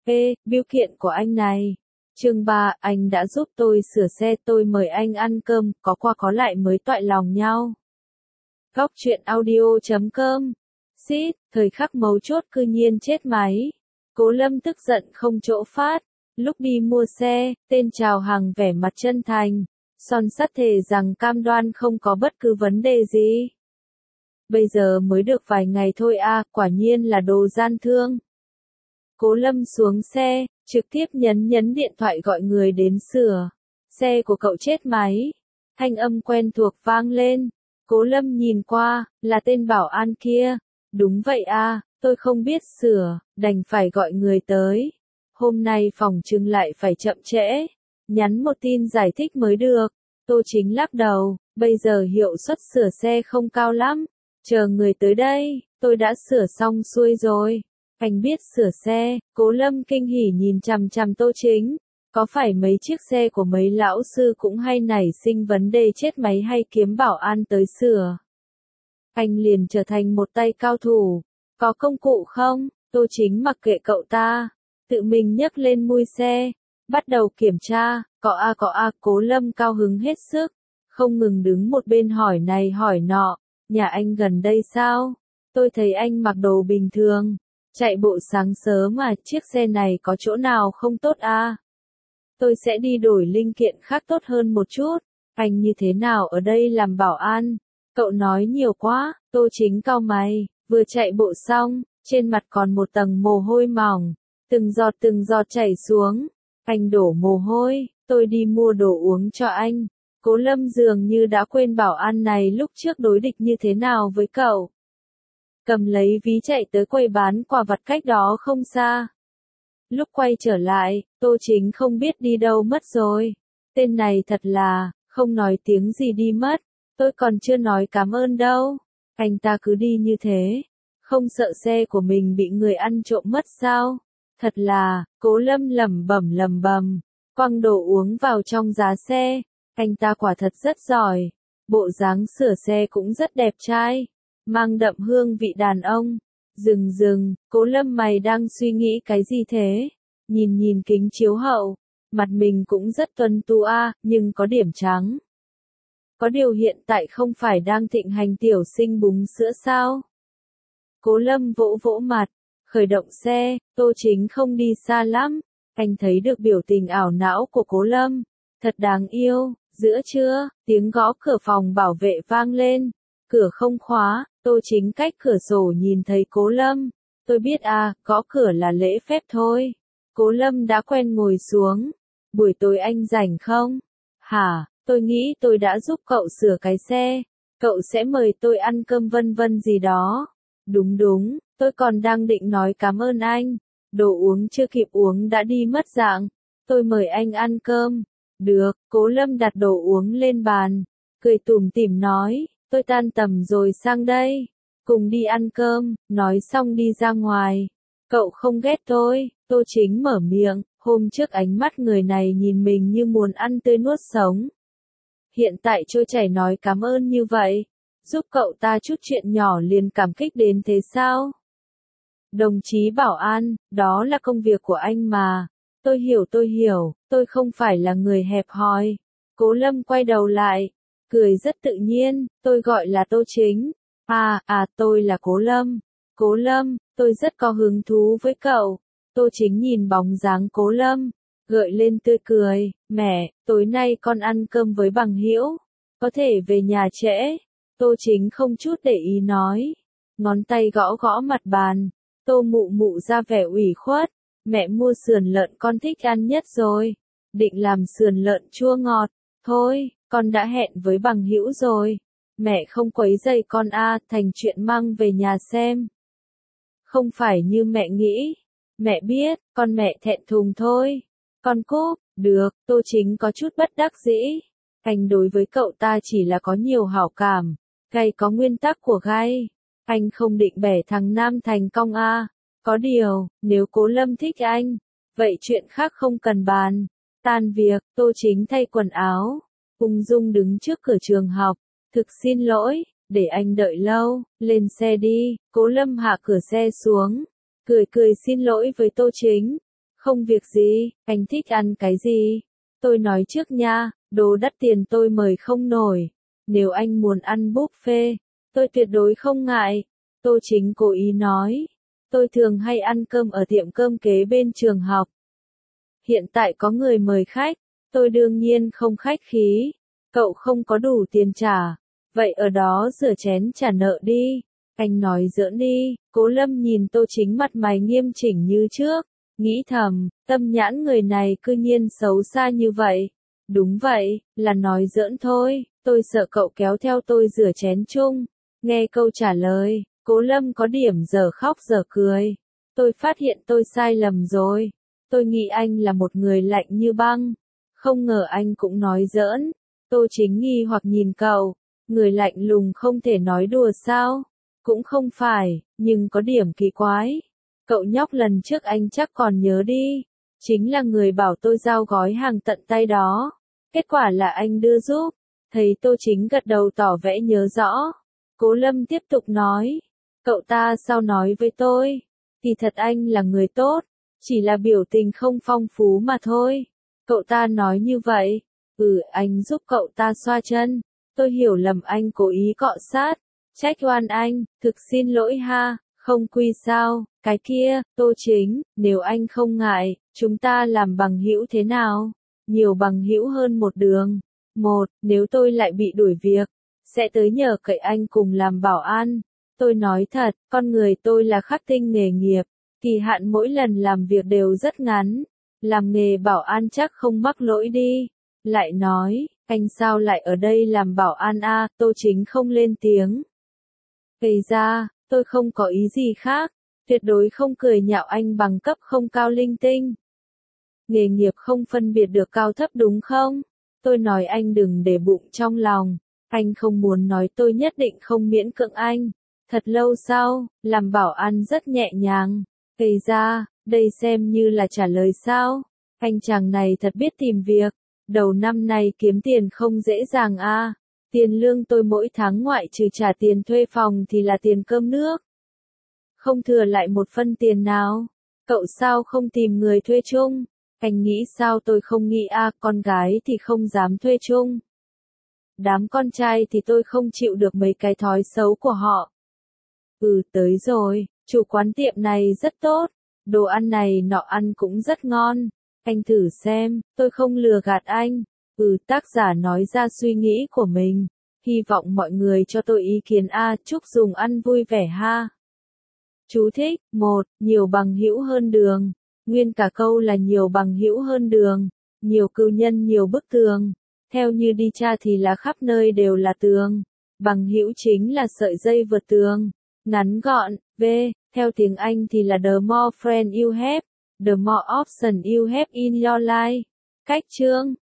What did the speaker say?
Ê, bưu kiện của anh này. Chương 3, anh đã giúp tôi sửa xe, tôi mời anh ăn cơm, có qua có lại mới toại lòng nhau. Góc truyện audio.com. Xít, thời khắc mấu chốt cư nhiên chết máy. Cố Lâm tức giận không chỗ phát. Lúc đi mua xe, tên chào hàng vẻ mặt chân thành, son sắt thề rằng cam đoan không có bất cứ vấn đề gì. Bây giờ mới được vài ngày thôi à, quả nhiên là đồ gian thương. Cố Lâm xuống xe, trực tiếp nhấn điện thoại gọi người đến sửa. Xe của cậu chết máy. Thanh âm quen thuộc vang lên. Cố Lâm nhìn qua, là tên bảo an kia. Đúng vậy à, tôi không biết sửa, đành phải gọi người tới. Hôm nay phòng trưng lại phải chậm trễ. Nhắn một tin giải thích mới được. Tô Chính lắc đầu, bây giờ hiệu suất sửa xe không cao lắm. Chờ người tới đây, tôi đã sửa xong xuôi rồi. Anh biết sửa xe, Cố Lâm kinh hỉ nhìn chằm chằm Tô Chính. Có phải mấy chiếc xe của mấy lão sư cũng hay nảy sinh vấn đề chết máy hay kiếm bảo an tới sửa? Anh liền trở thành một tay cao thủ. Có công cụ không? Tô Chính mặc kệ cậu ta. Tự mình nhấc lên mui xe. Bắt đầu kiểm tra. Có a, Cố Lâm cao hứng hết sức. Không ngừng đứng một bên hỏi này hỏi nọ. Nhà anh gần đây sao? Tôi thấy anh mặc đồ bình thường. Chạy bộ sáng sớm mà chiếc xe này có chỗ nào không tốt à? Tôi sẽ đi đổi linh kiện khác tốt hơn một chút. Anh như thế nào ở đây làm bảo an? Cậu nói nhiều quá. Tô Chính cau mày, vừa chạy bộ xong, trên mặt còn một tầng mồ hôi mỏng, từng giọt chảy xuống. Anh đổ mồ hôi, tôi đi mua đồ uống cho anh. Cố Lâm dường như đã quên bảo an này lúc trước đối địch như thế nào với cậu. Cầm lấy ví chạy tới quầy bán quà vặt cách đó không xa. Lúc quay trở lại, Tô Chính không biết đi đâu mất rồi. Tên này thật là, không nói tiếng gì đi mất. Tôi còn chưa nói cảm ơn đâu. Anh ta cứ đi như thế. Không sợ xe của mình bị người ăn trộm mất sao? Thật là, Cố Lâm lẩm bẩm, quăng đồ uống vào trong giá xe. Anh ta quả thật rất giỏi. Bộ dáng sửa xe cũng rất đẹp trai. Mang đậm hương vị đàn ông. Dừng, Cố Lâm mày đang suy nghĩ cái gì thế? Nhìn kính chiếu hậu. Mặt mình cũng rất tuấn tú a, nhưng có điểm trắng. Có điều hiện tại không phải đang thịnh hành tiểu sinh búng sữa sao? Cố Lâm vỗ mặt, khởi động xe, Tô Chính không đi xa lắm. Anh thấy được biểu tình ảo não của Cố Lâm. Thật đáng yêu. Giữa trưa, tiếng gõ cửa phòng bảo vệ vang lên. Cửa không khóa, Tô Chính cách cửa sổ nhìn thấy Cố Lâm. Tôi biết à, gõ cửa là lễ phép thôi. Cố Lâm đã quen ngồi xuống. Buổi tối anh rảnh không? Hả, tôi nghĩ tôi đã giúp cậu sửa cái xe. Cậu sẽ mời tôi ăn cơm vân vân gì đó. Đúng, tôi còn đang định nói cảm ơn anh. Đồ uống chưa kịp uống đã đi mất dạng. Tôi mời anh ăn cơm. Được, Cố Lâm đặt đồ uống lên bàn. Cười tủm tỉm nói, tôi tan tầm rồi sang đây. Cùng đi ăn cơm, nói xong đi ra ngoài. Cậu không ghét tôi, Tô Chính mở miệng, hôm trước ánh mắt người này nhìn mình như muốn ăn tươi nuốt sống. Hiện tại trôi chảy nói cảm ơn như vậy, giúp cậu ta chút chuyện nhỏ liền cảm kích đến thế sao? Đồng chí bảo an, đó là công việc của anh mà. Tôi hiểu, tôi không phải là người hẹp hòi. Cố Lâm quay đầu lại, cười rất tự nhiên, tôi gọi là Tô Chính. Tôi là Cố Lâm. Cố Lâm, tôi rất có hứng thú với cậu. Tô Chính nhìn bóng dáng Cố Lâm, gợi lên tươi cười, mẹ, tối nay con ăn cơm với bằng hữu, có thể về nhà trễ. Tô Chính không chút để ý nói, ngón tay gõ mặt bàn. Tô Mụ ra vẻ ủy khuất, mẹ mua sườn lợn con thích ăn nhất rồi, định làm sườn lợn chua ngọt. Thôi, con đã hẹn với bằng hữu rồi, mẹ không quấy rầy con thành chuyện mang về nhà xem. Không phải như mẹ nghĩ, mẹ biết, con mẹ thẹn thùng thôi. Con cúp, được, Tô Chính có chút bất đắc dĩ. Anh đối với cậu ta chỉ là có nhiều hảo cảm, gay có nguyên tắc của gay. Anh không định bẻ thằng Nam thành công Có điều, nếu Cố Lâm thích anh, vậy chuyện khác không cần bàn. Tan việc, Tô Chính thay quần áo, ung dung đứng trước cửa trường học. Thực xin lỗi, để anh đợi lâu, lên xe đi. Cố Lâm hạ cửa xe xuống, cười xin lỗi với Tô Chính. Không việc gì, anh thích ăn cái gì? Tôi nói trước nha, đồ đắt tiền tôi mời không nổi. Nếu anh muốn ăn buffet, tôi tuyệt đối không ngại. Tô Chính cố ý nói. Tôi thường hay ăn cơm ở tiệm cơm kế bên trường học. Hiện tại có người mời khách, tôi đương nhiên không khách khí. Cậu không có đủ tiền trả, vậy ở đó rửa chén trả nợ đi. Anh nói giỡn đi, Cố Lâm nhìn Tô Chính mặt mày nghiêm chỉnh như trước, nghĩ thầm, tâm nhãn người này cư nhiên xấu xa như vậy. Đúng vậy, là nói giỡn thôi, tôi sợ cậu kéo theo tôi rửa chén chung. Nghe câu trả lời, Cố Lâm có điểm giờ khóc giờ cười. Tôi phát hiện tôi sai lầm rồi. Tôi nghĩ anh là một người lạnh như băng. Không ngờ anh cũng nói giỡn. Tô Chính nghi hoặc nhìn cậu. Người lạnh lùng không thể nói đùa sao? Cũng không phải, nhưng có điểm kỳ quái. Cậu nhóc lần trước anh chắc còn nhớ đi. Chính là người bảo tôi giao gói hàng tận tay đó. Kết quả là anh đưa giúp. Thấy Tô Chính gật đầu tỏ vẻ nhớ rõ. Cố Lâm tiếp tục nói. Cậu ta sao nói với tôi? Thì thật anh là người tốt. Chỉ là biểu tình không phong phú mà thôi. Cậu ta nói như vậy. Anh giúp cậu ta xoa chân. Tôi hiểu lầm anh cố ý cọ sát. Trách oan anh, thực xin lỗi ha, không quy sao, cái kia, Tô Chính, nếu anh không ngại, chúng ta làm bằng hữu thế nào? Nhiều bằng hữu hơn một đường. Một, nếu tôi lại bị đuổi việc, sẽ tới nhờ cậy anh cùng làm bảo an. Tôi nói thật, con người tôi là khắc tinh nghề nghiệp, kỳ hạn mỗi lần làm việc đều rất ngắn. Làm nghề bảo an chắc không mắc lỗi đi. Lại nói, anh sao lại ở đây làm bảo an a? Tô Chính không lên tiếng. Gây ra, tôi không có ý gì khác, tuyệt đối không cười nhạo anh bằng cấp không cao linh tinh. Nghề nghiệp không phân biệt được cao thấp đúng không? Tôi nói anh đừng để bụng trong lòng, anh không muốn nói tôi nhất định không miễn cưỡng anh. Thật lâu sau, làm bảo an rất nhẹ nhàng. Gây ra, đây xem như là trả lời sao? Anh chàng này thật biết tìm việc, đầu năm nay kiếm tiền không dễ dàng a. Tiền lương tôi mỗi tháng ngoại trừ trả tiền thuê phòng thì là tiền cơm nước. Không thừa lại một phân tiền nào. Cậu sao không tìm người thuê chung? Anh nghĩ sao tôi không nghĩ con gái thì không dám thuê chung. Đám con trai thì tôi không chịu được mấy cái thói xấu của họ. Tới rồi, chủ quán tiệm này rất tốt. Đồ ăn này nọ ăn cũng rất ngon. Anh thử xem, tôi không lừa gạt anh. Tác giả nói ra suy nghĩ của mình. Hy vọng mọi người cho tôi ý kiến chúc dùng ăn vui vẻ ha. Chú thích, 1. Nhiều bằng hữu hơn đường. Nguyên cả câu là nhiều bằng hữu hơn đường. Nhiều cừu nhân nhiều bức tường. Theo như đi tra thì là khắp nơi đều là tường. Bằng hữu chính là sợi dây vượt tường. Ngắn gọn, theo tiếng Anh thì là the more friends you have, the more options you have in your life. Cách chương